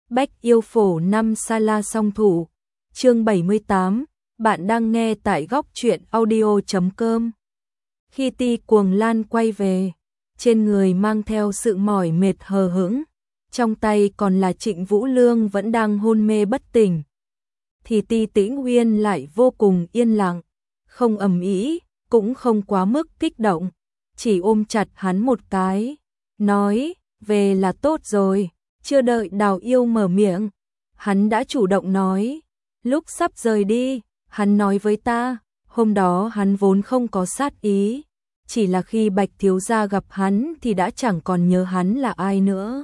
Bách yêu phổ 5 Sala song thủ. Chương 78, bạn đang nghe tại góc truyện audio.com. Khi Ti Cuồng Lan quay về, trên người mang theo sự mỏi mệt hờ hững, trong tay còn là Trịnh Vũ Lương vẫn đang hôn mê bất tỉnh. Thì Ti Tĩnh Uyên lại vô cùng yên lặng, không ầm ĩ, cũng không quá mức kích động, chỉ ôm chặt hắn một cái, nói, về là tốt rồi. Chưa đợi Đào Yêu mở miệng, hắn đã chủ động nói, lúc sắp rời đi, hắn nói với ta, hôm đó hắn vốn không có sát ý, chỉ là khi Bạch thiếu gia gặp hắn thì đã chẳng còn nhớ hắn là ai nữa.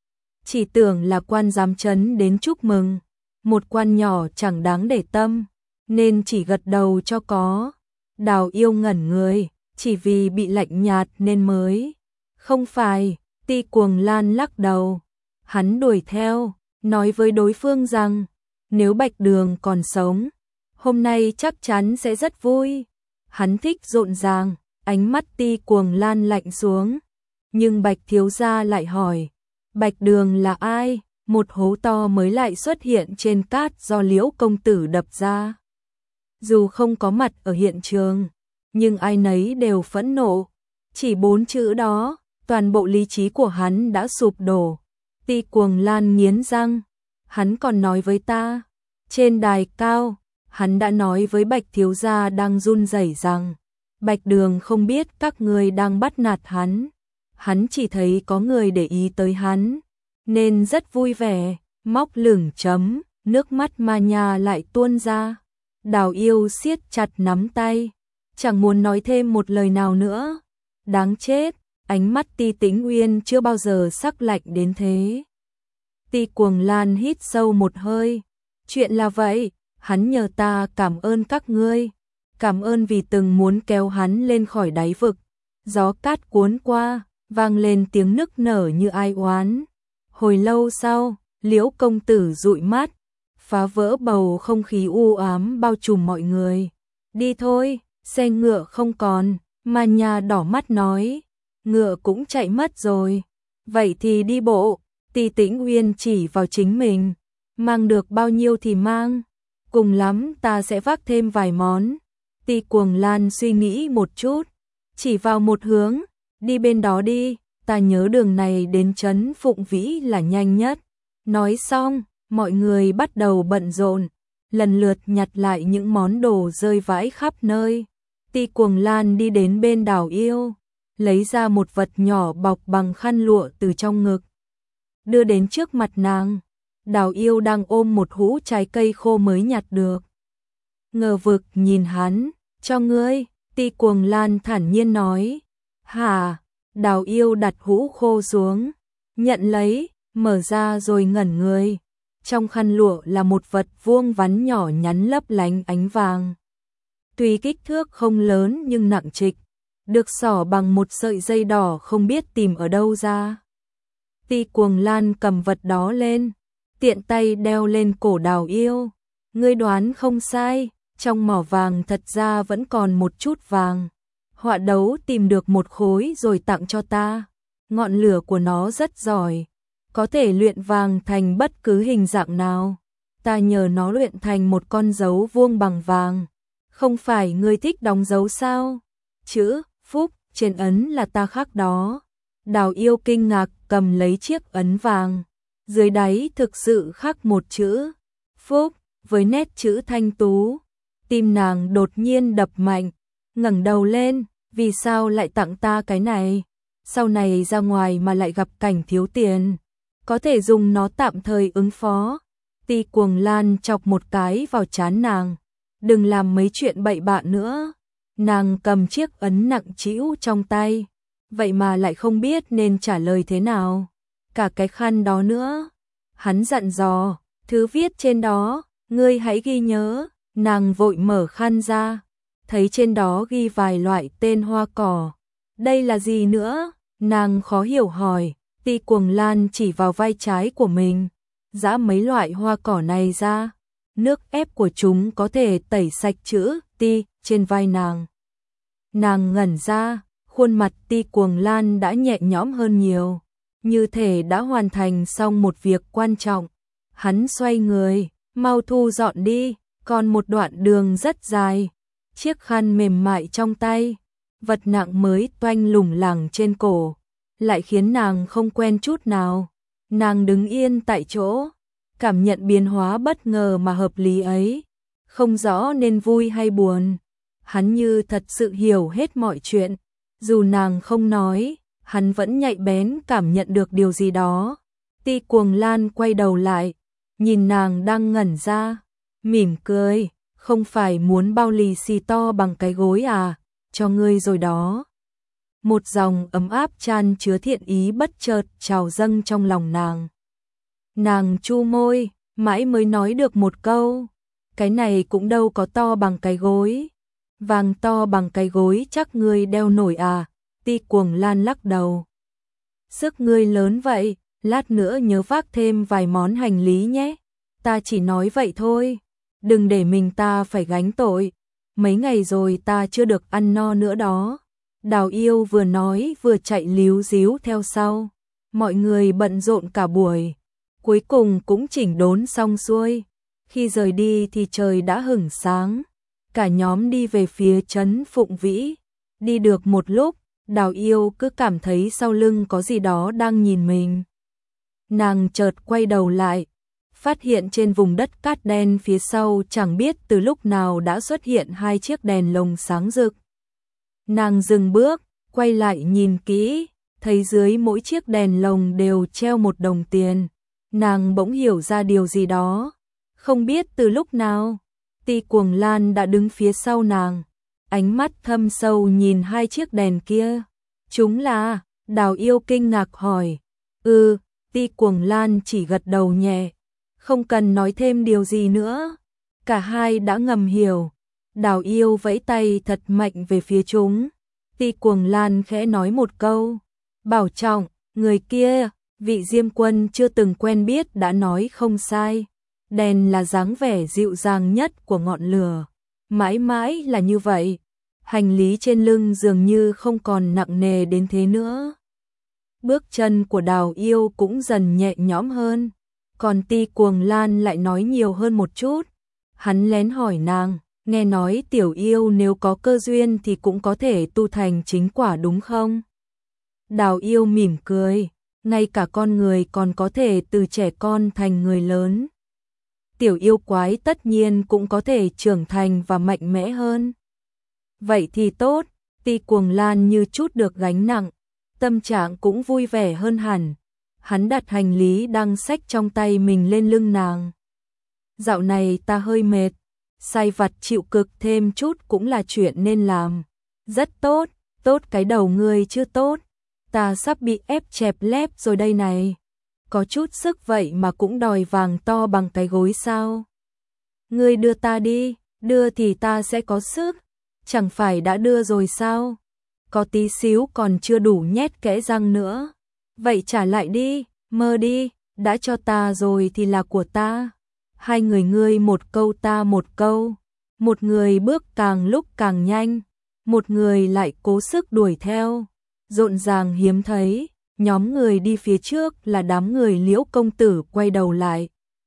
Chỉ tưởng là quan giám trấn đến chúc mừng, một quan nhỏ chẳng đáng để tâm, nên chỉ gật đầu cho có. Đào Yêu ngẩn người, chỉ vì bị lạnh nhạt nên mới. Không phải, Ti Cuồng Lan lắc đầu. Hắn đuổi theo, nói với đối phương rằng, nếu Bạch Đường còn sống, hôm nay chắc chắn sẽ rất vui. Hắn thích rộn ràng, ánh mắt Ti Cuồng Lan lạnh xuống. Nhưng Bạch thiếu gia lại hỏi, Bạch Đường là ai? Một hố to mới lại xuất hiện trên cát do Liễu công tử đập ra. Dù không có mặt ở hiện trường, nhưng ai nấy đều phẫn nộ. Chỉ 4 chữ đó, toàn bộ lý trí của hắn đã sụp đổ. Ti Cuồng Lan nghiến răng, hắn còn nói với ta, trên đài cao, hắn đã nói với Bạch thiếu gia đang run rẩy rằng, Bạch Đường không biết các người đang bắt nạt hắn chỉ thấy có người để ý tới hắn, nên rất vui vẻ, móc lửng chấm, nước mắt ma nha lại tuôn ra. Đào Yêu siết chặt nắm tay, chẳng muốn nói thêm một lời nào nữa. Đáng chết, ánh mắt Ti Tĩnh Uyên chưa bao giờ sắc lạnh đến thế. Ti Cuồng Lan hít sâu một hơi, chuyện là vậy, hắn nhờ ta cảm ơn các ngươi, cảm ơn vì từng muốn kéo hắn lên khỏi đáy vực. Gió cát cuốn qua, vang lên tiếng nức nở như ai oán. Hồi lâu sau, Liễu công tử dụi mắt, phá vỡ bầu không khí u ám bao trùm mọi người. Đi thôi, xe ngựa không còn. Ma Nha đỏ mắt nói, ngựa cũng chạy mất rồi, vậy thì đi bộ. Ti Tĩnh Uyên chỉ vào chính mình, mang được bao nhiêu thì mang, cùng lắm ta sẽ vác thêm vài món. Ti Cuồng Lan suy nghĩ một chút, chỉ vào một hướng, đi bên đó đi, ta nhớ đường này đến trấn Phụng Vĩ là nhanh nhất. Nói xong, mọi người bắt đầu bận rộn, lần lượt nhặt lại những món đồ rơi vãi khắp nơi. Ti Cuồng Lan đi đến bên Đào Yêu, lấy ra một vật nhỏ bọc bằng khăn lụa từ trong ngực, đưa đến trước mặt nàng. Đào Yêu đang ôm một hũ trái cây khô mới nhặt được, ngờ vực nhìn hắn, cho ngươi. Ti Cuồng Lan thản nhiên nói, hả? Đào Yêu đặt hũ khô xuống, nhận lấy, mở ra rồi ngẩn người. Trong khăn lụa là một vật vuông vắn nhỏ nhắn lấp lánh ánh vàng. Tuy kích thước không lớn nhưng nặng trịch, được xỏ bằng một sợi dây đỏ không biết tìm ở đâu ra. Ti Cuồng Lan cầm vật đó lên, tiện tay đeo lên cổ Đào Yêu. Ngươi đoán không sai, trong mỏ vàng thật ra vẫn còn một chút vàng. Họa đấu tìm được một khối rồi tặng cho ta. Ngọn lửa của nó rất giỏi, có thể luyện vàng thành bất cứ hình dạng nào. Ta nhờ nó luyện thành một con dấu vuông bằng vàng. Không phải ngươi thích đóng dấu sao? Chữ Phúc trên ấn là ta khắc đó. Đào Yêu kinh ngạc cầm lấy chiếc ấn vàng, dưới đáy thực sự khắc một chữ Phúc với nét chữ thanh tú. Tim nàng đột nhiên đập mạnh, ngẩng đầu lên, vì sao lại tặng ta cái này? Sau này ra ngoài mà lại gặp cảnh thiếu tiền, có thể dùng nó tạm thời ứng phó. Ti Cuồng Lan chọc một cái vào trán nàng, đừng làm mấy chuyện bậy bạ nữa. Nàng cầm chiếc ấn nặng trĩu trong tay, vậy mà lại không biết nên trả lời thế nào. Cả cái khăn đó nữa. Hắn dặn dò, thứ viết trên đó, ngươi hãy ghi nhớ. Nàng vội mở khăn ra, thấy trên đó ghi vài loại tên hoa cỏ. Đây là gì nữa? Nàng khó hiểu hỏi. Ti Cuồng Lan chỉ vào vai trái của mình, giã mấy loại hoa cỏ này ra. Nước ép của chúng có thể tẩy sạch chữ Ti trên vai nàng. Nàng ngẩn ra, khuôn mặt Ti Cuồng Lan đã nhẹ nhõm hơn nhiều, như thể đã hoàn thành xong một việc quan trọng. Hắn xoay người, mau thu dọn đi, còn một đoạn đường rất dài. Chiếc khăn mềm mại trong tay, vật nặng mới toanh lủng lẳng trên cổ, lại khiến nàng không quen chút nào. Nàng đứng yên tại chỗ, cảm nhận biến hóa bất ngờ mà hợp lý ấy, không rõ nên vui hay buồn. Hắn như thật sự hiểu hết mọi chuyện, dù nàng không nói, hắn vẫn nhạy bén cảm nhận được điều gì đó. Ti Cuồng Lan quay đầu lại, nhìn nàng đang ngẩn ra, mỉm cười, không phải muốn bao lì xì to bằng cái gối à, cho ngươi rồi đó. Một dòng ấm áp chan chứa thiện ý bất chợt trào dâng trong lòng nàng. Nàng chu môi, mãi mới nói được một câu, cái này cũng đâu có to bằng cái gối. Vàng to bằng cái gối chắc ngươi đeo nổi à? Ti Cuồng Lan lắc đầu. Sức ngươi lớn vậy, lát nữa nhớ vác thêm vài món hành lý nhé. Ta chỉ nói vậy thôi, đừng để mình ta phải gánh tội. Mấy ngày rồi ta chưa được ăn no nữa đó. Đào Yêu vừa nói vừa chạy líu díu theo sau. Mọi người bận rộn cả buổi, cuối cùng cũng chỉnh đốn xong xuôi. Khi rời đi thì trời đã hửng sáng. Cả nhóm đi về phía trấn Phụng Vĩ. Đi được một lúc, Đào Yêu cứ cảm thấy sau lưng có gì đó đang nhìn mình. Nàng chợt quay đầu lại, phát hiện trên vùng đất cát đen phía sau chẳng biết từ lúc nào đã xuất hiện hai chiếc đèn lồng sáng rực. Nàng dừng bước, quay lại nhìn kỹ, thấy dưới mỗi chiếc đèn lồng đều treo một đồng tiền. Nàng bỗng hiểu ra điều gì đó, không biết từ lúc nào. Ti Cuồng Lan đã đứng phía sau nàng, ánh mắt thâm sâu nhìn hai chiếc đèn kia. Chúng là? Đào Yêu kinh ngạc hỏi. Ti Cuồng Lan chỉ gật đầu nhẹ, không cần nói thêm điều gì nữa. Cả hai đã ngầm hiểu. Đào Yêu vẫy tay thật mạnh về phía chúng. Ti Cuồng Lan khẽ nói một câu, bảo trọng. Người kia, vị Diêm Quân chưa từng quen biết đã nói không sai. Đèn là dáng vẻ dịu dàng nhất của ngọn lửa, mãi mãi là như vậy. Hành lý trên lưng dường như không còn nặng nề đến thế nữa. Bước chân của Đào Yêu cũng dần nhẹ nhõm hơn, còn Ti Cuồng Lan lại nói nhiều hơn một chút. Hắn lén hỏi nàng, nghe nói Tiểu Yêu nếu có cơ duyên thì cũng có thể tu thành chính quả đúng không? Đào Yêu mỉm cười, ngay cả con người còn có thể từ trẻ con thành người lớn. Tiểu yêu quái tất nhiên cũng có thể trưởng thành và mạnh mẽ hơn. Vậy thì tốt. Ti Cuồng Lan như chút được gánh nặng, tâm trạng cũng vui vẻ hơn hẳn. Hắn đặt hành lý đang xách trong tay mình lên lưng nàng. Dạo này ta hơi mệt, sai vặt chịu cực thêm chút cũng là chuyện nên làm. Rất tốt, tốt cái đầu ngươi chưa tốt. Ta sắp bị ép chẹp lép rồi đây này. Có chút sức vậy mà cũng đòi vàng to bằng cái gối sao? Ngươi đưa ta đi, đưa thì ta sẽ có sức. Chẳng phải đã đưa rồi sao? Có tí xíu còn chưa đủ nhét kẽ răng nữa. Vậy trả lại đi, mơ đi, đã cho ta rồi thì là của ta. Hai người ngươi một câu ta một câu. Một người bước càng lúc càng nhanh, một người lại cố sức đuổi theo. Rộn ràng hiếm thấy. Nhóm người đi phía trước là đám người Liễu công tử quay đầu lại,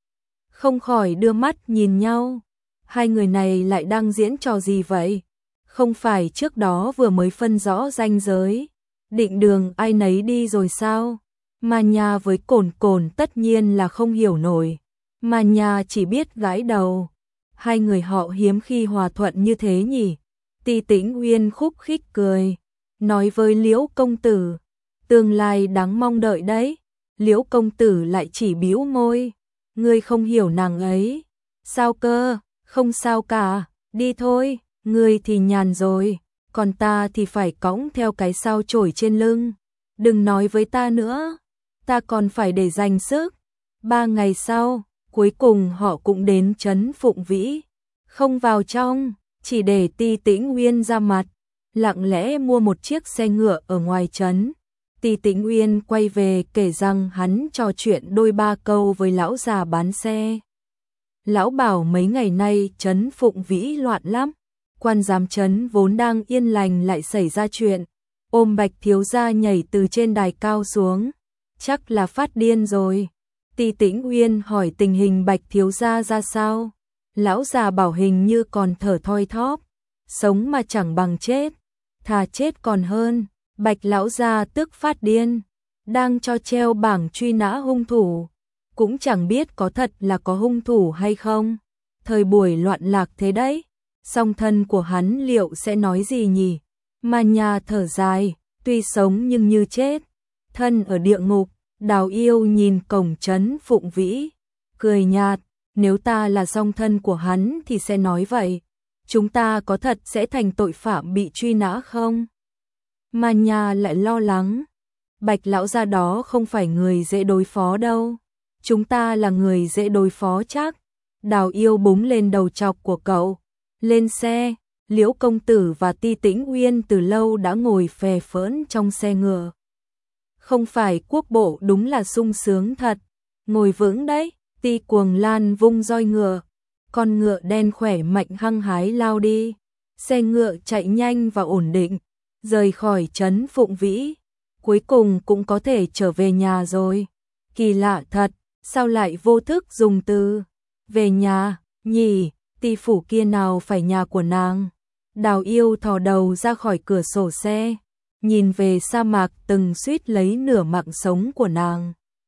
không khỏi đưa mắt nhìn nhau. Hai người này lại đang diễn trò gì vậy? Không phải trước đó vừa mới phân rõ ranh giới, định đường ai nấy đi rồi sao? Mà nhà với Cổn Cổn tất nhiên là không hiểu nổi, mà nhà chỉ biết gãi đầu. Hai người họ hiếm khi hòa thuận như thế nhỉ? Ti Tĩnh Uyên khúc khích cười, nói với Liễu công tử, tương lai đáng mong đợi đấy. Liễu công tử lại chỉ bĩu môi, ngươi không hiểu nàng ấy. Sao cơ? Không sao cả, đi thôi. Ngươi thì nhàn rồi, còn ta thì phải cõng theo cái sao chổi trên lưng. Đừng nói với ta nữa, ta còn phải để dành sức. 3 ngày sau, cuối cùng họ cũng đến trấn Phụng Vĩ. Không vào trong, chỉ để Ti Tĩnh Uyên ra mặt, lặng lẽ mua một chiếc xe ngựa ở ngoài trấn. Ti Tĩnh Uyên quay về kể rằng hắn trò chuyện đôi ba câu với lão già bán xe. Lão bảo mấy ngày nay trấn Phụng Vĩ loạn lắm. Quan giám trấn vốn đang yên lành lại xảy ra chuyện, ôm Bạch thiếu gia nhảy từ trên đài cao xuống, chắc là phát điên rồi. Ti Tĩnh Uyên hỏi tình hình Bạch thiếu gia ra sao. Lão già bảo hình như còn thở thoi thóp, sống mà chẳng bằng chết, thà chết còn hơn. Bạch lão gia tức phát điên, đang cho treo bảng truy nã hung thủ, cũng chẳng biết có thật là có hung thủ hay không. Thời buổi loạn lạc thế đấy, song thân của hắn liệu sẽ nói gì nhỉ? Mà nhà thở dài, tuy sống nhưng như chết, thân ở địa ngục. Đào Yêu nhìn cổng trấn Phụng Vĩ, cười nhạt, nếu ta là song thân của hắn thì sẽ nói vậy. Chúng ta có thật sẽ thành tội phạm bị truy nã không? Mà nhà lại lo lắng, Bạch lão gia đó không phải người dễ đối phó đâu. Chúng ta là người dễ đối phó chắc. Đào Yêu búng lên đầu chọc của cậu. Lên xe, Liễu công tử và Ti Tĩnh Uyên từ lâu đã ngồi phè phỡn trong xe ngựa. Không phải quốc bộ đúng là sung sướng thật. Ngồi vững đấy, Ti Cuồng Lan vung roi ngựa. Con ngựa đen khỏe mạnh hăng hái lao đi. Xe ngựa chạy nhanh và ổn định, rời khỏi trấn Phụng Vĩ. Cuối cùng cũng có thể trở về nhà rồi. Kỳ lạ thật, sao lại vô thức dùng từ về nhà nhỉ? Ti phủ kia nào phải nhà của nàng. Đào Yêu thò đầu ra khỏi cửa sổ xe, nhìn về sa mạc từng suýt lấy nửa mạng sống của nàng.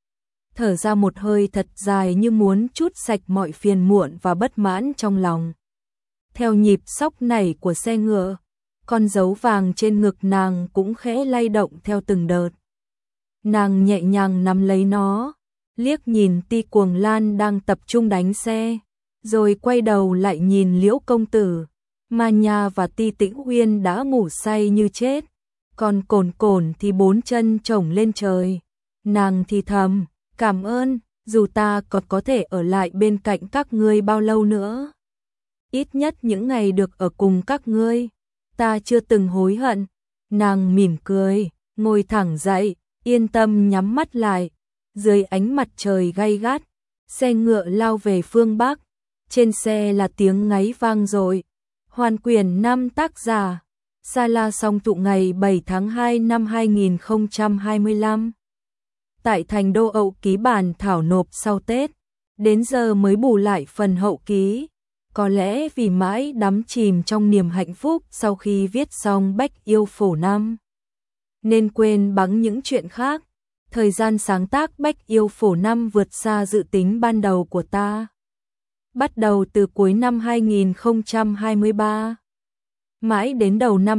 Thở ra một hơi thật dài như muốn trút sạch mọi phiền muộn và bất mãn trong lòng. Theo nhịp xóc nảy của xe ngựa, con dấu vàng trên ngực nàng cũng khẽ lay động theo từng đợt. Nàng nhẹ nhàng nắm lấy nó, liếc nhìn Ti Cuồng Lan đang tập trung đánh xe, rồi quay đầu lại nhìn Liễu công tử. Ma Nha và Ti Tĩnh Uyên đã ngủ say như chết, còn Cổn Cổn thì bốn chân chổng lên trời. Nàng thì thầm, cảm ơn, dù ta còn có thể ở lại bên cạnh các ngươi bao lâu nữa. Ít nhất những ngày được ở cùng các ngươi, ta chưa từng hối hận. Nàng mỉm cười, ngồi thẳng dậy, yên tâm nhắm mắt lại. Dưới ánh mặt trời gay gắt, xe ngựa lao về phương Bắc. Trên xe là tiếng ngáy vang dội. Hoàn Quyền 5 tác giả. Sa La Song Thụ ngày 7 tháng 2 năm 2025. Tại thành đô Ậu ký bản thảo nộp sau Tết, đến giờ mới bù lại phần hậu ký. Có lẽ vì mãi đắm chìm trong niềm hạnh phúc sau khi viết xong Bách Yêu Phổ Năm, nên quên bẵng những chuyện khác. Thời gian sáng tác Bách Yêu Phổ Năm vượt xa dự tính ban đầu của ta. Bắt đầu từ cuối năm 2023, mãi đến đầu năm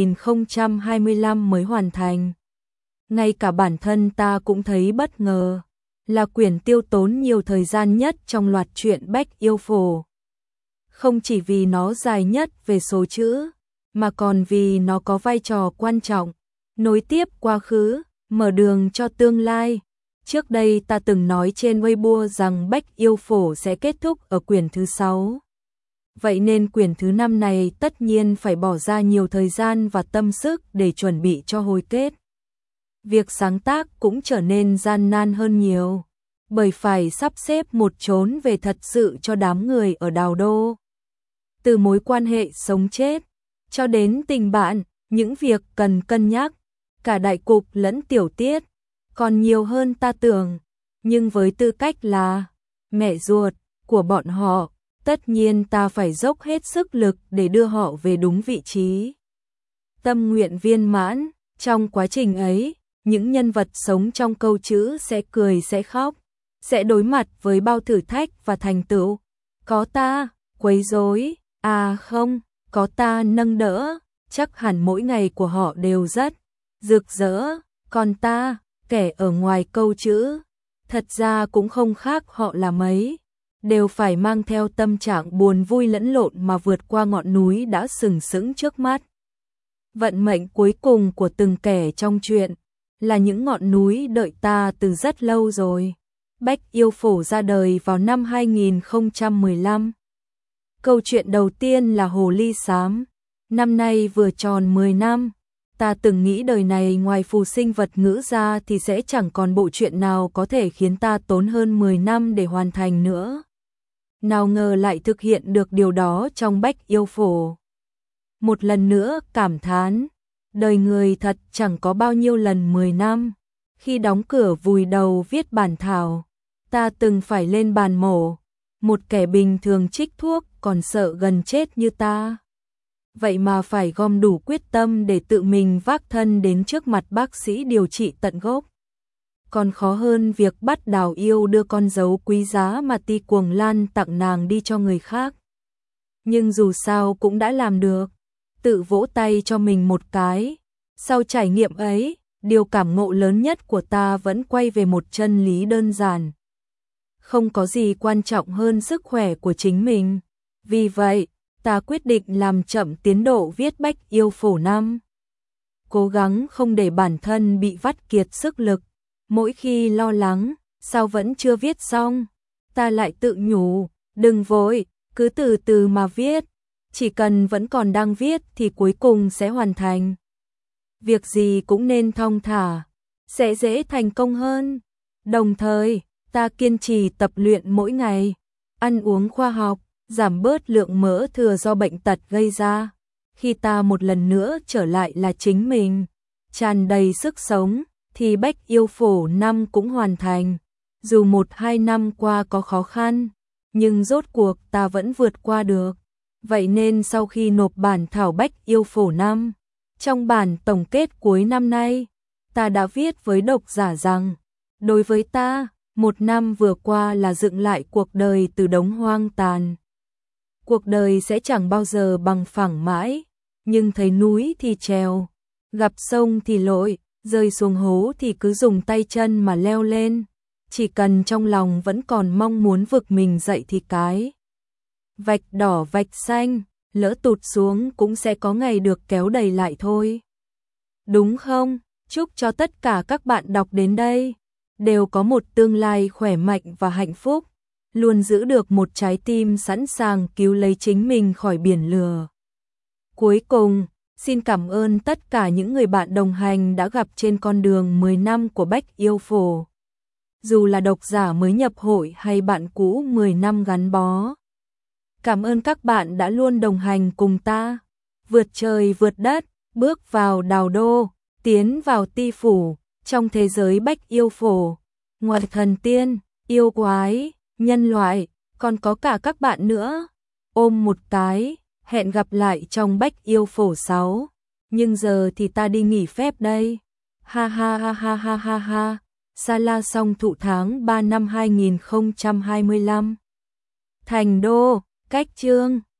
2025 mới hoàn thành. Ngay cả bản thân ta cũng thấy bất ngờ, là quyển tiêu tốn nhiều thời gian nhất trong loạt truyện Bách Yêu Phổ. Không chỉ vì nó dài nhất về số chữ, mà còn vì nó có vai trò quan trọng, nối tiếp quá khứ, mở đường cho tương lai. Trước đây ta từng nói trên Weibo rằng Bách Yêu Phổ sẽ kết thúc ở quyển thứ 6. Vậy nên quyển thứ 5 này tất nhiên phải bỏ ra nhiều thời gian và tâm sức để chuẩn bị cho hồi kết. Việc sáng tác cũng trở nên gian nan hơn nhiều, bởi phải sắp xếp một chốn về thật sự cho đám người ở Đào Đô. Từ mối quan hệ sống chết, cho đến tình bạn, những việc cần cân nhắc, cả đại cục lẫn tiểu tiết, còn nhiều hơn ta tưởng. Nhưng với tư cách là mẹ ruột của bọn họ, tất nhiên ta phải dốc hết sức lực để đưa họ về đúng vị trí. Tâm nguyện viên mãn, trong quá trình ấy, những nhân vật sống trong câu chữ sẽ cười sẽ khóc, sẽ đối mặt với bao thử thách và thành tựu. Có ta quấy rối, à không, có ta nâng đỡ, chắc hẳn mỗi ngày của họ đều rất rực rỡ. Còn ta, kẻ ở ngoài câu chữ, thật ra cũng không khác họ là mấy, đều phải mang theo tâm trạng buồn vui lẫn lộn mà vượt qua ngọn núi đã sừng sững trước mắt. Vận mệnh cuối cùng của từng kẻ trong truyện là những ngọn núi đợi ta từ rất lâu rồi. Bách Yêu Phổ ra đời vào năm 2015. Câu chuyện đầu tiên là Hồ Ly Xám. Năm nay vừa tròn 10 năm. Ta từng nghĩ đời này ngoài phù sinh vật ngữ ra thì sẽ chẳng còn bộ truyện nào có thể khiến ta tốn hơn 10 năm để hoàn thành nữa. Nào ngờ lại thực hiện được điều đó trong Bách Yêu Phổ. Một lần nữa cảm thán, đời người thật chẳng có bao nhiêu lần 10 năm. Khi đóng cửa vùi đầu viết bản thảo, Ta từng phải lên bàn mổ, một kẻ bình thường trích thuốc còn sợ gần chết như ta. Vậy mà phải gom đủ quyết tâm để tự mình vác thân đến trước mặt bác sĩ điều trị tận gốc. Còn khó hơn việc bắt Đào Yêu đưa con dấu quý giá mà Ti Cuồng Lan tặng nàng đi cho người khác. Nhưng dù sao cũng đã làm được, tự vỗ tay cho mình một cái. Sau trải nghiệm ấy, điều cảm ngộ lớn nhất của ta vẫn quay về một chân lý đơn giản. Không có gì quan trọng hơn sức khỏe của chính mình. Vì vậy, ta quyết định làm chậm tiến độ viết Bách Yêu Phổ 5. Cố gắng không để bản thân bị vắt kiệt sức lực. Mỗi khi lo lắng, sao vẫn chưa viết xong, ta lại tự nhủ, đừng vội, cứ từ từ mà viết. Chỉ cần vẫn còn đang viết thì cuối cùng sẽ hoàn thành. Việc gì cũng nên thong thả, sẽ dễ thành công hơn. Đồng thời, ta kiên trì tập luyện mỗi ngày, ăn uống khoa học, giảm bớt lượng mỡ thừa do bệnh tật gây ra. Khi ta một lần nữa trở lại là chính mình, tràn đầy sức sống, thì Bách Yêu Phổ 5 cũng hoàn thành. Dù 1-2 năm qua có khó khăn, nhưng rốt cuộc ta vẫn vượt qua được. Vậy nên sau khi nộp bản thảo Bách Yêu Phổ 5, trong bản tổng kết cuối năm nay, ta đã viết với độc giả rằng, đối với ta, 1 năm vừa qua là dựng lại cuộc đời từ đống hoang tàn. Cuộc đời sẽ chẳng bao giờ bằng phẳng mãi, nhưng thấy núi thì trèo, gặp sông thì lội, rơi xuống hố thì cứ dùng tay chân mà leo lên. Chỉ cần trong lòng vẫn còn mong muốn vực mình dậy thì cái vạch đỏ vạch xanh, lỡ tụt xuống cũng sẽ có ngày được kéo đầy lại thôi. Đúng không? Chúc cho tất cả các bạn đọc đến đây đều có một tương lai khỏe mạnh và hạnh phúc, luôn giữ được một trái tim sẵn sàng cứu lấy chính mình khỏi biển lửa. Cuối cùng, xin cảm ơn tất cả những người bạn đồng hành đã gặp trên con đường 10 năm của Bách Yêu Phổ. Dù là độc giả mới nhập hội hay bạn cũ 10 năm gắn bó. Cảm ơn các bạn đã luôn đồng hành cùng ta, vượt trời vượt đất, bước vào Đào Đô, tiến vào Ti Phủ, trong thế giới Bách Yêu Phổ. Ngoài thần tiên, yêu quái, nhân loại, còn có cả các bạn nữa. Ôm một cái, hẹn gặp lại trong Bách Yêu Phổ 6. Nhưng giờ thì ta đi nghỉ phép đây. Ha ha ha ha ha ha ha. Sa La Song Thụ tháng 3 năm 2025. Thành Đô, Cách Chương.